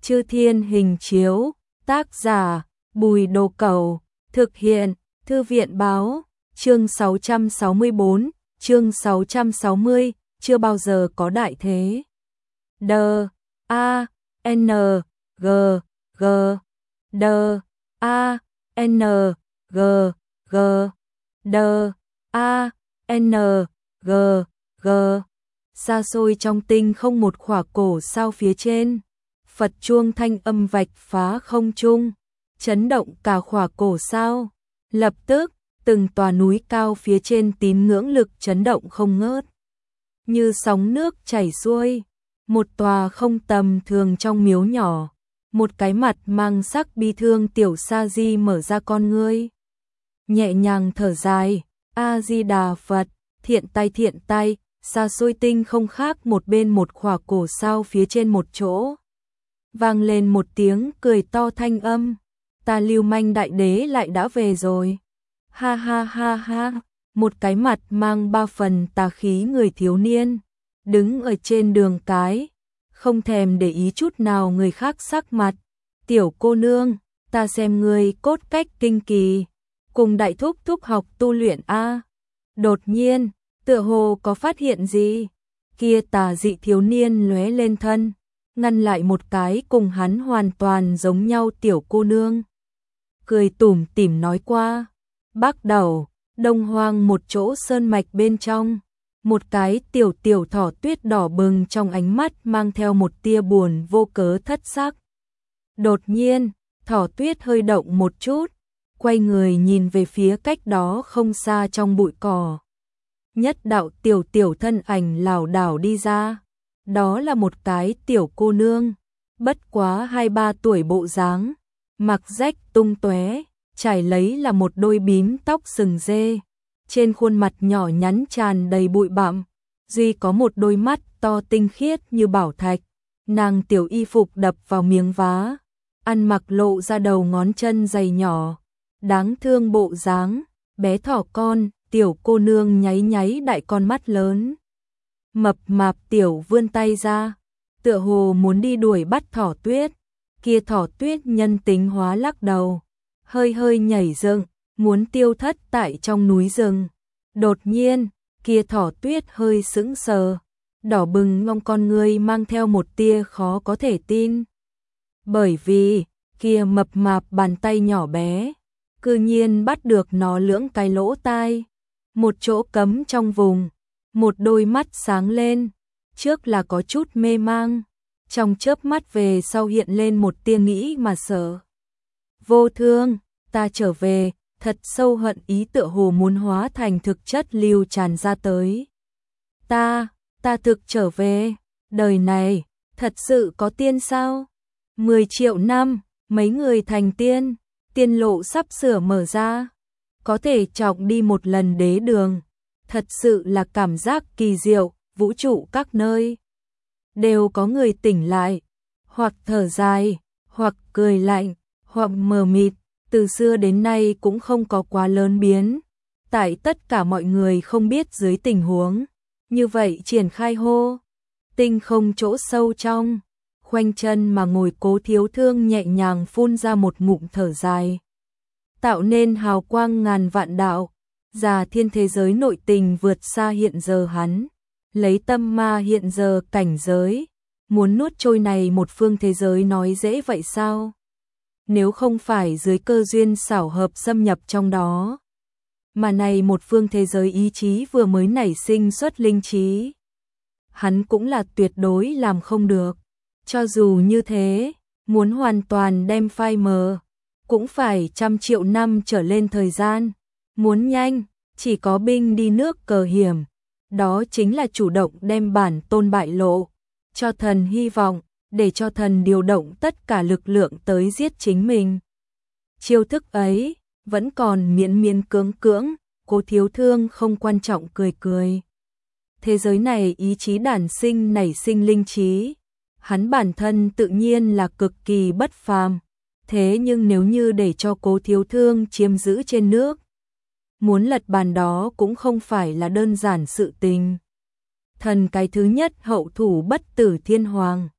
Chư Thiên Hình Chiếu, tác giả Bùi Đồ Cẩu, thực hiện Thư viện Báo, chương 664, chương 660, chưa bao giờ có đại thế. D A N G G D A N G G D A N G G. Xa xôi trong tinh không một khỏa cổ sao phía trên, Phật chuông thanh âm vạch phá không trung, chấn động cả khỏa cổ sao. Lập tức, từng tòa núi cao phía trên tín ngưỡng lực chấn động không ngớt, như sóng nước chảy xuôi. Một tòa không tầm thường trong miếu nhỏ, một cái mặt mang sắc bi thương tiểu sa di mở ra con ngươi, nhẹ nhàng thở dài, A Di Đà Phật, thiện tay, xa xôi tinh không khác một bên một khỏa cổ sao phía trên một chỗ. Vang lên một tiếng cười to thanh âm, ta Lưu Manh đại đế lại đã về rồi. Ha ha ha ha, một cái mặt mang ba phần tà khí người thiếu niên, đứng ở trên đường cái, không thèm để ý chút nào người khác sắc mặt. Tiểu cô nương, ta xem ngươi cốt cách kinh kỳ, cùng đại thúc thúc học tu luyện a. Đột nhiên, tựa hồ có phát hiện gì, kia tà dị thiếu niên lóe lên thân, ngăn lại một cái cùng hắn hoàn toàn giống nhau tiểu cô nương. Cười tủm tỉm nói qua, Bắc Đầu, Đông Hoang một chỗ sơn mạch bên trong, một cái tiểu thỏ tuyết đỏ bừng trong ánh mắt mang theo một tia buồn vô cớ thất sắc. Đột nhiên, thỏ tuyết hơi động một chút, quay người nhìn về phía cách đó không xa trong bụi cỏ. Nhất đạo tiểu thân ảnh lảo đảo đi ra, đó là một cái tiểu cô nương, bất quá 2-3 tuổi bộ dáng, mặc rách tung tóe, trải lấy là một đôi bím tóc sừng dê, trên khuôn mặt nhỏ nhắn tràn đầy bụi bặm, duy có một đôi mắt to tinh khiết như bảo thạch. Nàng tiểu y phục đập vào miếng vá, ăn mặc lộ ra đầu ngón chân dày nhỏ, đáng thương bộ dáng, bé thỏ con. Tiểu cô nương nháy đại con mắt lớn, mập mạp tiểu vươn tay ra, tựa hồ muốn đi đuổi bắt thỏ tuyết. Kia thỏ tuyết nhân tính hóa lắc đầu, hơi nhảy dựng, muốn tiêu thất tại trong núi rừng. Đột nhiên, kia thỏ tuyết hơi sững sờ, đỏ bừng ngông con ngươi mang theo một tia khó có thể tin. Bởi vì, kia mập mạp bàn tay nhỏ bé, cư nhiên bắt được nó lưỡng cái lỗ tai. Một chỗ cấm trong vùng, một đôi mắt sáng lên, trước là có chút mê mang, trong chớp mắt về sau hiện lên một tia nghĩ mà sợ. Vô Thương, ta trở về, thật sâu hận ý tựa hồ muốn hóa thành thực chất lưu tràn ra tới. Ta thực trở về, đời này, thật sự có tiên sao? 10 triệu năm, mấy người thành tiên, tiên lộ sắp sửa mở ra. Có thể trọng đi một lần đế đường, thật sự là cảm giác kỳ diệu. Vũ trụ các nơi đều có người tỉnh lại, hoặc thở dài, hoặc cười lạnh, hoặc mờ mịt, từ xưa đến nay cũng không có quá lớn biến. Tại tất cả mọi người không biết dưới tình huống như vậy triển khai hô. Tinh không chỗ sâu trong, khoanh chân mà ngồi Cố Thiếu Thương nhẹ nhàng phun ra một ngụm thở dài, tạo nên hào quang ngàn vạn đạo. Già thiên thế giới nội tình vượt xa hiện giờ hắn, lấy tâm ma hiện giờ cảnh giới, muốn nuốt trôi này một phương thế giới nói dễ vậy sao? Nếu không phải dưới cơ duyên xảo hợp xâm nhập trong đó, mà này một phương thế giới ý chí vừa mới nảy sinh xuất linh trí, hắn cũng là tuyệt đối làm không được. Cho dù như thế, muốn hoàn toàn đem phai mờ, cũng phải 100 triệu năm trở lên thời gian. Muốn nhanh, chỉ có binh đi nước cờ hiểm, đó chính là chủ động đem bản tôn bại lộ, cho thần hy vọng, để cho thần điều động tất cả lực lượng tới giết chính mình. Chiêu thức ấy, vẫn còn miễn cưỡng, Cố Thiếu Thương không quan trọng cười. Thế giới này ý chí đản sinh nảy sinh linh trí, hắn bản thân tự nhiên là cực kỳ bất phàm. Thế nhưng nếu như để cho Cố Thiếu Thương chiếm giữ trên nước, muốn lật bàn đó cũng không phải là đơn giản sự tình. Thần cái thứ nhất hậu thủ bất tử thiên hoàng,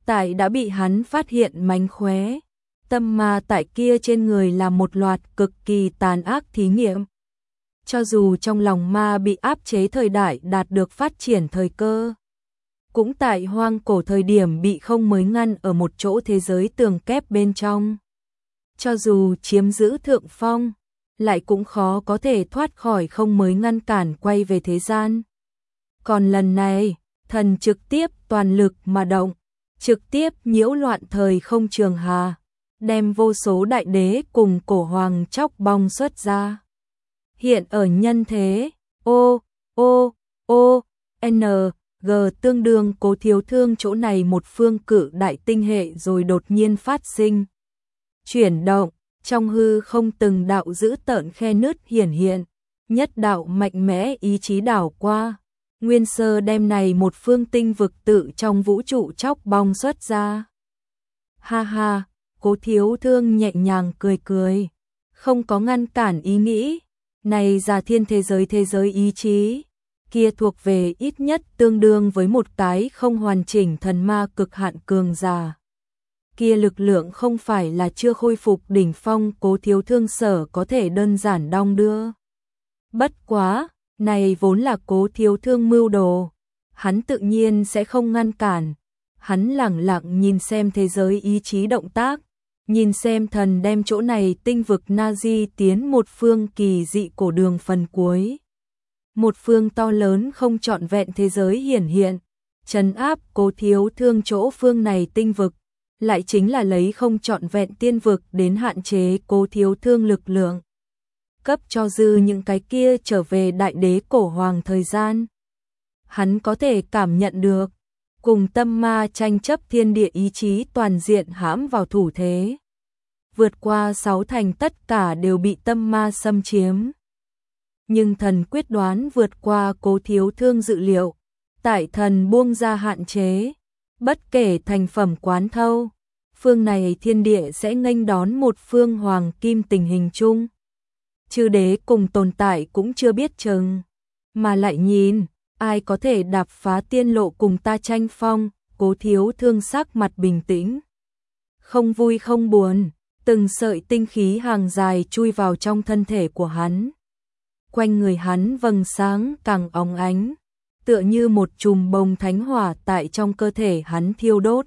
tại đã bị hắn phát hiện mánh khóe. Tâm ma tại kia trên người là một loạt cực kỳ tàn ác thí nghiệm. Cho dù trong lòng ma bị áp chế thời đại đạt được phát triển thời cơ, cũng tại hoang cổ thời điểm bị không mới ngăn ở một chỗ thế giới tường kép bên trong. Cho dù chiếm giữ thượng phong, lại cũng khó có thể thoát khỏi không mới ngăn cản quay về thế gian. Còn lần này, thần trực tiếp toàn lực mà động, trực tiếp nhiễu loạn thời không trường hà, đem vô số đại đế cùng cổ hoàng chóc bong xuất ra. Hiện ở nhân thế, N, G tương đương Cố Thiếu Thương chỗ này một phương cự đại tinh hệ rồi đột nhiên phát sinh. Chuyển động, trong hư không từng đạo dữ tợn khe nứt hiển hiện, nhất đạo mạnh mẽ ý chí đảo qua. Nguyên sơ đem này một phương tinh vực tự trong vũ trụ chóc bong xuất ra. Ha ha, Cố Thiếu Thương nhẹ nhàng cười cười, không có ngăn cản ý nghĩ. Này Già Thiên thế giới ý chí, kia thuộc về ít nhất tương đương với một cái không hoàn chỉnh thần ma cực hạn cường giả. Kia lực lượng không phải là chưa khôi phục đỉnh phong Cố Thiếu Thương sở có thể đơn giản đong đưa. Bất quá, này vốn là Cố Thiếu Thương mưu đồ, hắn tự nhiên sẽ không ngăn cản. Hắn lẳng lặng nhìn xem thế giới ý chí động tác, nhìn xem thần đem chỗ này tinh vực Nazi tiến một phương kỳ dị cổ đường phần cuối. Một phương to lớn không trọn vẹn thế giới hiển hiện, trấn áp Cố Thiếu Thương chỗ phương này tinh vực, lại chính là lấy không trọn vẹn tiên vực đến hạn chế Cố Thiếu Thương lực lượng. Cấp cho dư những cái kia trở về đại đế cổ hoàng thời gian. Hắn có thể cảm nhận được, cùng tâm ma tranh chấp thiên địa ý chí toàn diện hãm vào thủ thế. Vượt qua 6 thành tất cả đều bị tâm ma xâm chiếm. Nhưng thần quyết đoán vượt qua Cố Thiếu Thương dự liệu, tại thần buông ra hạn chế, bất kể thành phẩm quán thâu, phương này thiên địa sẽ nghênh đón một phương hoàng kim tình hình chung. Chư đế cùng tồn tại cũng chưa biết chừng, mà lại nhìn, ai có thể đạp phá tiên lộ cùng ta tranh phong. Cố Thiếu Thương sắc mặt bình tĩnh, không vui không buồn, từng sợi tinh khí hàng dài chui vào trong thân thể của hắn. Quanh người hắn vầng sáng càng óng ánh, tựa như một chùm bông thánh hỏa tại trong cơ thể hắn thiêu đốt.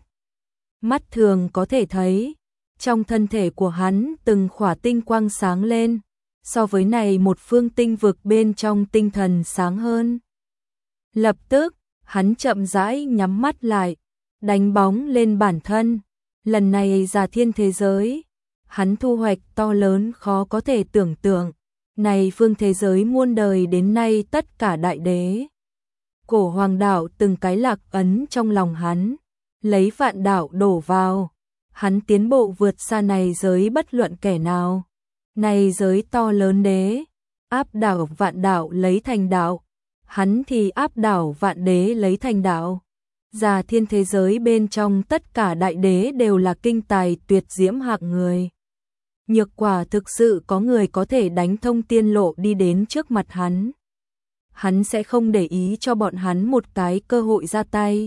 Mắt thường có thể thấy, trong thân thể của hắn từng khỏa tinh quang sáng lên, so với này một phương tinh vực bên trong tinh thần sáng hơn. Lập tức, hắn chậm rãi nhắm mắt lại, đánh bóng lên bản thân. Lần này Già Thiên thế giới, hắn thu hoạch to lớn khó có thể tưởng tượng. Này phương thế giới muôn đời đến nay tất cả đại đế cổ hoàng đạo từng cái lạc ấn trong lòng hắn, lấy vạn đạo đổ vào, hắn tiến bộ vượt xa này giới bất luận kẻ nào. Này giới to lớn đế, áp đảo vạn đạo lấy thành đạo, hắn thì áp đảo vạn đế lấy thành đạo. Già Thiên thế giới bên trong tất cả đại đế đều là kinh tài tuyệt diễm hạng người. Nhược quả thực sự có người có thể đánh thông tiên lộ đi đến trước mặt hắn. Hắn sẽ không để ý cho bọn hắn một cái cơ hội ra tay.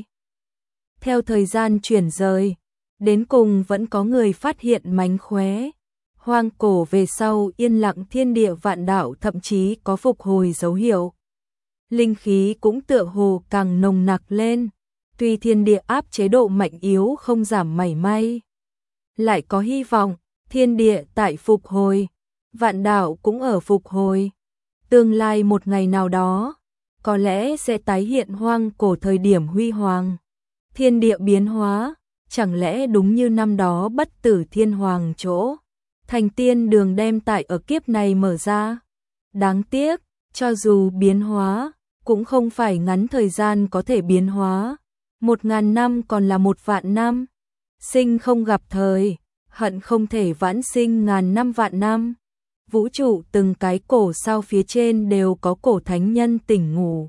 Theo thời gian chuyển rời, đến cùng vẫn có người phát hiện mánh khóe. Hoang cổ về sau yên lặng thiên địa vạn đạo thậm chí có phục hồi dấu hiệu. Linh khí cũng tựa hồ càng nồng nặc lên, tuy thiên địa áp chế độ mạnh yếu không giảm mảy may. Lại có hy vọng, thiên địa tại phục hồi, vạn đạo cũng ở phục hồi. Tương lai một ngày nào đó, có lẽ sẽ tái hiện hoang cổ thời điểm huy hoàng. Thiên địa biến hóa, chẳng lẽ đúng như năm đó bất tử thiên hoàng chỗ. Thành tiên đường đem tại ở kiếp này mở ra. Đáng tiếc, cho dù biến hóa, cũng không phải ngắn thời gian có thể biến hóa. 1000 năm còn là 1.000.000 năm. Sinh không gặp thời, hận không thể vãn sinh ngàn năm vạn năm. Vũ trụ từng cái cổ sao phía trên đều có cổ thánh nhân tỉnh ngủ.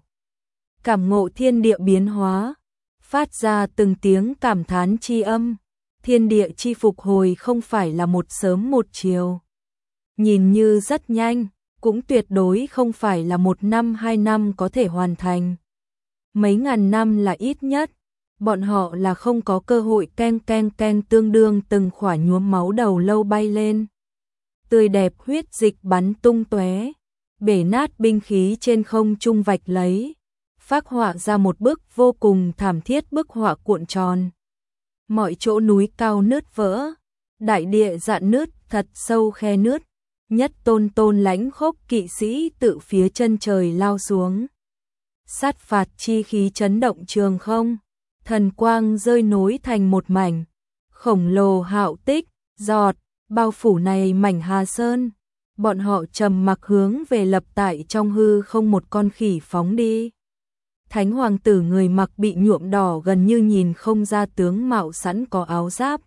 Cảm ngộ thiên địa biến hóa, phát ra từng tiếng cảm thán chi âm. Thiên địa chi phục hồi không phải là một sớm một chiều. Nhìn như rất nhanh, cũng tuyệt đối không phải là 1 năm 2 năm có thể hoàn thành. Mấy ngàn năm là ít nhất, bọn họ là không có cơ hội keng keng keng tương đương từng khỏa nhuốm máu đầu lâu bay lên. Tươi đẹp huyết dịch bắn tung tóe, bể nát binh khí trên không trung vạch lấy, phác họa ra một bức vô cùng thảm thiết bức họa cuộn tròn. Mọi chỗ núi cao nứt vỡ, đại địa rạn nứt thật sâu khe nứt, Nhất tôn lãnh khốc kỵ sĩ tự phía chân trời lao xuống. Sát phạt chi khí chấn động trường không, thần quang rơi nối thành một mảnh, khổng lồ hạo tích, giọt, bao phủ này mảnh Hà Sơn. Bọn họ trầm mặc hướng về lập tại trong hư không một con khỉ phóng đi. Thánh hoàng tử người mặc bị nhuộm đỏ gần như nhìn không ra tướng mạo sẵn có áo giáp.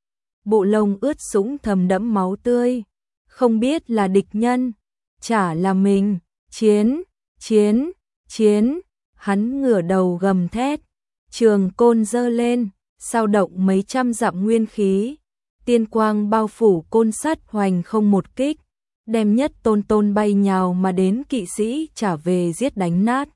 Bộ lông ướt sũng thầm đẫm máu tươi, không biết là địch nhân, chả là mình, chiến, chiến, chiến, hắn ngửa đầu gầm thét, trường côn giơ lên, sao động mấy trăm dặm nguyên khí, tiên quang bao phủ côn sắt hoành không một kích, đem Nhất tôn bay nhào mà đến kỵ sĩ trả về giết đánh nát.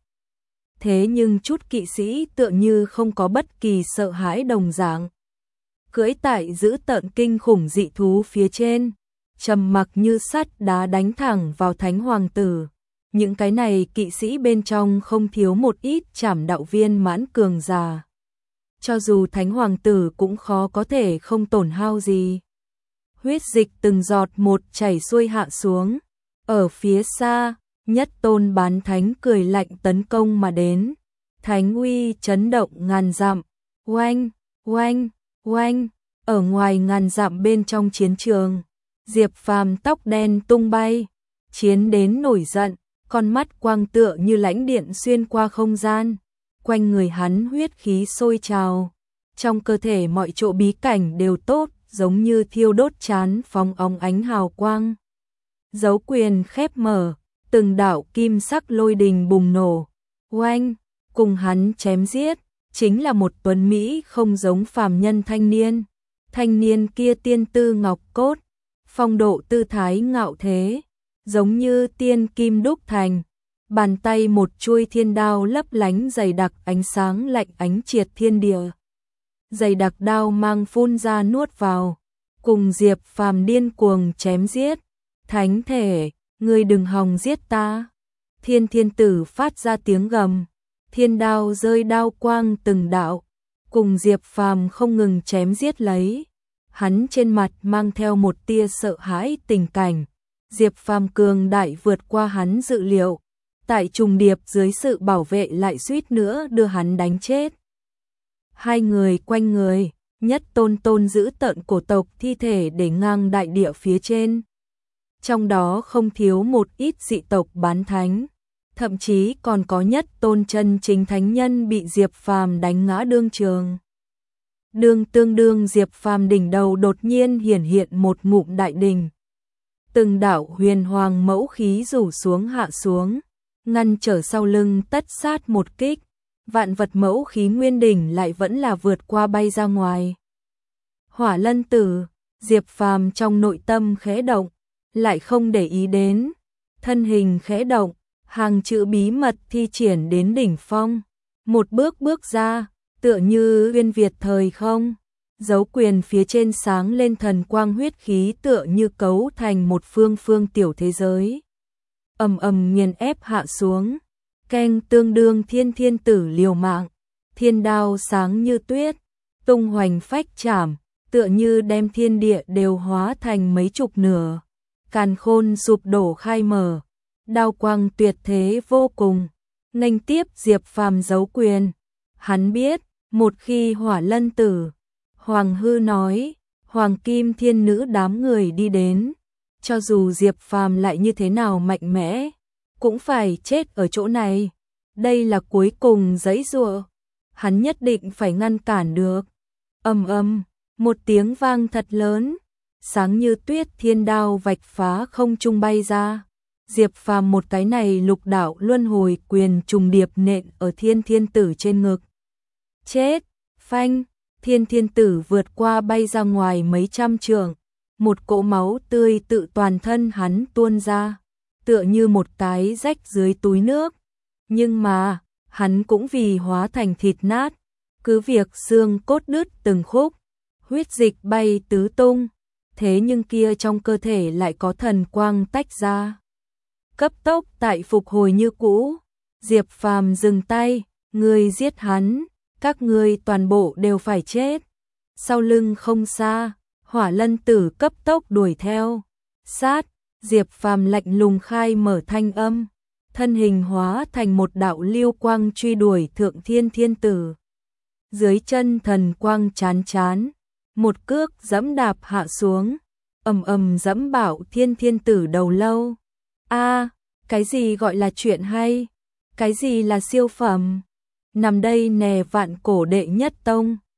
Thế nhưng chút kỵ sĩ tựa như không có bất kỳ sợ hãi đồng dạng. Cưỡi tại giữ tợn kinh khủng dị thú phía trên, trầm mặc như sắt đá đánh thẳng vào thánh hoàng tử. Những cái này kỵ sĩ bên trong không thiếu một ít trảm đạo viên mãn cường già. Cho dù thánh hoàng tử cũng khó có thể không tổn hao gì. Huyết dịch từng giọt một chảy xuôi hạ xuống. Ở phía xa, Nhất tôn bán thánh cười lạnh tấn công mà đến. Thánh uy chấn động ngàn dặm. Oanh, oanh, oanh. Ở ngoài ngàn dặm bên trong chiến trường, Diệp Phàm tóc đen tung bay, chiến đến nổi giận, con mắt quang tựa như lãnh điện xuyên qua không gian, quanh người hắn huyết khí sôi trào, trong cơ thể mọi chỗ bí cảnh đều tốt, giống như thiêu đốt chán phóng óng ánh hào quang. Dấu quyền khép mở, từng đạo kim sắc lôi đình bùng nổ, oanh, cùng hắn chém giết, chính là một tuấn mỹ không giống phàm nhân thanh niên. Thanh niên kia tiên tư ngọc cốt, phong độ tư thái ngạo thế, giống như tiên kim đúc thành, bàn tay một chuôi thiên đao lấp lánh dày đặc ánh sáng lạnh ánh triệt thiên địa. Dày đặc đao mang phun ra nuốt vào, cùng Diệp Phàm điên cuồng chém giết. Thánh thể, ngươi đừng hòng giết ta. Thiên thiên tử phát ra tiếng gầm, thiên đao rơi đao quang từng đạo, cùng Diệp Phàm không ngừng chém giết lấy. Hắn trên mặt mang theo một tia sợ hãi tình cảnh. Diệp Phàm cường đại vượt qua hắn dự liệu. Tại trùng điệp dưới sự bảo vệ lại suýt nữa đưa hắn đánh chết. Hai người quanh người, Nhất tôn giữ tợn cổ tộc thi thể để ngang đại địa phía trên. Trong đó không thiếu một ít dị tộc bán thánh. Thậm chí còn có Nhất tôn chân chính thánh nhân bị Diệp Phàm đánh ngã đương trường. Tương đương Diệp Phàm đỉnh đầu đột nhiên hiển hiện một ngụm đại đình. Từng đạo huyền hoàng mẫu khí rủ xuống hạ xuống, ngăn trở sau lưng tất sát một kích. Vạn vật mẫu khí nguyên đỉnh lại vẫn là vượt qua bay ra ngoài. Hỏa Lân Tử, Diệp Phàm trong nội tâm khẽ động, lại không để ý đến. Thân hình khẽ động, hàng chữ bí mật thi triển đến đỉnh phong. Một bước bước ra, tựa như uyên việt thời không, dấu quyền phía trên sáng lên thần quang huyết khí tựa như cấu thành một phương tiểu thế giới. Ầm ầm nghiền ép hạ xuống, keng tương đương thiên tử liều mạng, thiên đao sáng như tuyết, tung hoành phách chảm, tựa như đem thiên địa đều hóa thành mấy chục nửa. Càn khôn sụp đổ khai mở, đao quang tuyệt thế vô cùng, nghênh tiếp Diệp Phàm dấu quyền. Hắn biết, một khi Hỏa Lân Tử, Hoàng Hư nói, Hoàng Kim Thiên Nữ đám người đi đến, cho dù Diệp Phàm lại như thế nào mạnh mẽ, cũng phải chết ở chỗ này. Đây là cuối cùng giãy giụa, hắn nhất định phải ngăn cản được. Ầm ầm, một tiếng vang thật lớn, sáng như tuyết thiên đao vạch phá không trung bay ra. Diệp Phàm một cái này lục đạo luân hồi quyền trùng điệp nện ở thiên tử trên ngực. Chết, phanh, thiên tử vượt qua bay ra ngoài mấy trăm trượng, một cỗ máu tươi tự toàn thân hắn tuôn ra, tựa như một cái rách dưới túi nước. Nhưng mà, hắn cũng vì hóa thành thịt nát, cứ việc xương cốt đứt từng khúc, huyết dịch bay tứ tung, thế nhưng kia trong cơ thể lại có thần quang tách ra. Cấp tốc tại phục hồi như cũ, Diệp Phàm dừng tay, ngươi giết hắn, các ngươi toàn bộ đều phải chết. Sau lưng không xa, Hỏa Lân Tử cấp tốc đuổi theo. Sát, Diệp Phàm lạnh lùng khai mở thanh âm, thân hình hóa thành một đạo lưu quang truy đuổi Thượng Thiên Thiên Tử. Dưới chân thần quang chán chán, một cước giẫm đạp hạ xuống, ầm ầm giẫm bảo Thiên Thiên Tử đầu lâu. A, cái gì gọi là chuyện hay? Cái gì là siêu phẩm? Nằm đây nè vạn cổ đệ nhất tông.